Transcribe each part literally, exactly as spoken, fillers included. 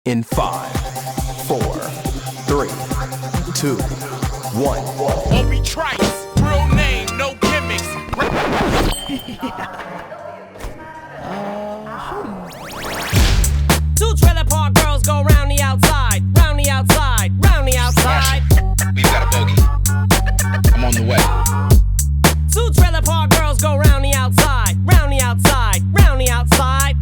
In five, four, three, two, one. Obi Trice, real name, no gimmicks. Two trailer park girls go round the outside, round the outside, round the outside. We've got a bogey. I'm on the way. Two trailer park girls go round the outside, round the outside, round the outside.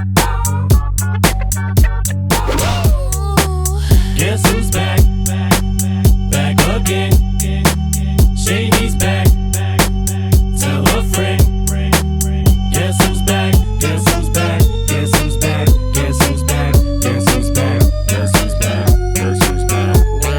Guess who's back? Back again. Shady's back. Tell a friend. Guess who's back? Guess who's back? Guess who's back? Guess who's back? Guess who's back? Guess who's back? Guess who's back?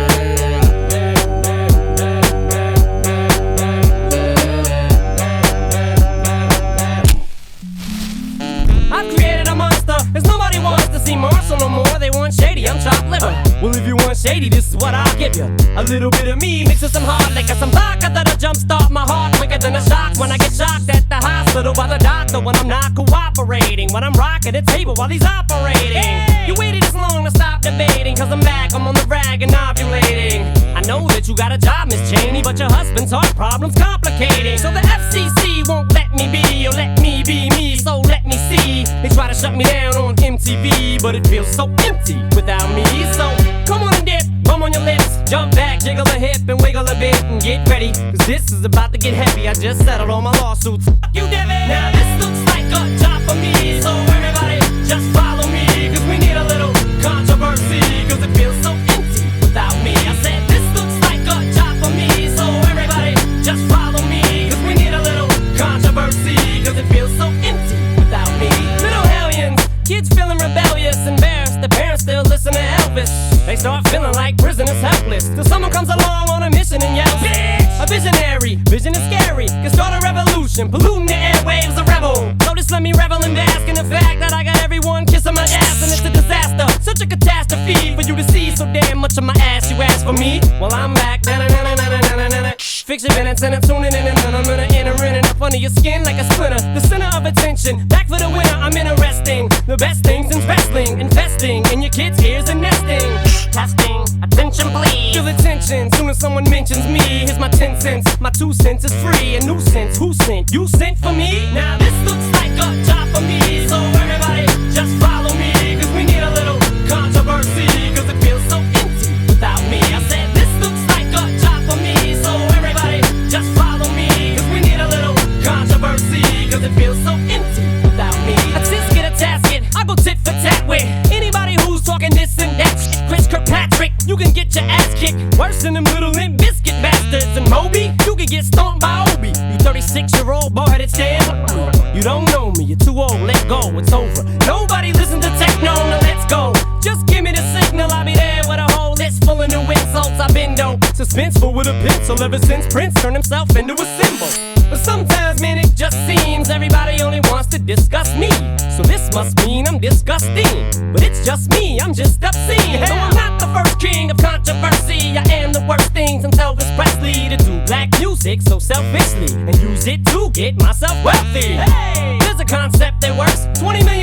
I've created a monster, cause nobody wants to see Marshall no more. They want Shady, I'm chopped liver. Well, if you want Shady, this is what I'll give you. A little bit of me mixed with some hard liquor, some vodka that'll jumpstart my heart quicker than a shock when I get shocked at the hospital by the doctor when I'm not cooperating. When I'm rocking the table while he's operating. You waited this long to stop debating, cause I'm back, I'm on the rag and ovulating. I know that you got a job, Miss Cheney, but your husband's heart problem's complicating. So the F C C won't let me be, or let me be me, so let me see. They try to shut me down on M T V, but it feels so empty without me. So come on and dip, bum on your lips, jump back, jiggle a hip and wiggle a bit and get ready, cause this is about to get heavy. I just settled all my lawsuits. Fuck you, Devin. Now this looks like a job for me, so everybody just follow me, cause we need a little controversy, cause it feels so empty without me. I said this looks like a job for me, so everybody just follow me, cause we need a little controversy, cause it feels so empty without me. Little hellions, kids feeling rebellious, embarrassed, the parents still listen to Elvis. They start feeling like prisoners helpless, till someone comes along on a mission and yells, bitch! A visionary, vision is scary, can start a revolution, polluting the airwaves, a rebel. So just let me revel and bask in the fact that I got everyone kissing my ass, and it's a disaster, such a catastrophe for you to see so damn much of my ass. You ask for me, well I'm back. Na-na-na-na-na-na-na-na. Fix your minutes and I'm tuning in, and I'm gonna enter in and up under your skin like a splinter. The center of attention, back for the winner. I'm interesting, the best things in wrestling, investing in your kids' ears and nesting. Testing, attention please. Feel the tension, soon as someone mentions me. Here's my ten cents, my two cents is free. A nuisance, who sent? You sent for me? Now this looks like a job for me, so everybody just follow me, cause we need a little controversy, cause it feels so empty without me. I said this looks like a job for me, so everybody just follow me, cause we need a little controversy, cause it feels so empty without me. A tisk get a tasket, I go tit for tat with anybody who's talking this and that shit. Chris Kirkpatrick, you can get your ass kicked worse than them little Limp Biscuit bastards. And Moby, you can get stomped by Obi. You thirty-six year old boy that stand up. You don't know me, you're too old, let go, it's over. Nobody listen to techno, now let's go. Just give me the signal, I'll be there with a whole list full of new insults. I've been dope, suspenseful with a pencil ever since Prince turned himself into a symbol. But sometimes, man, it just seems everybody only wants to discuss me. So this must mean I'm disgusting. But it's just me, I'm just obscene. No, I'm not the first king of controversy. I am the worst thing since Elvis Presley to do black music so selfishly and use it to get myself wealthy. Hey, there's a concept that works. twenty million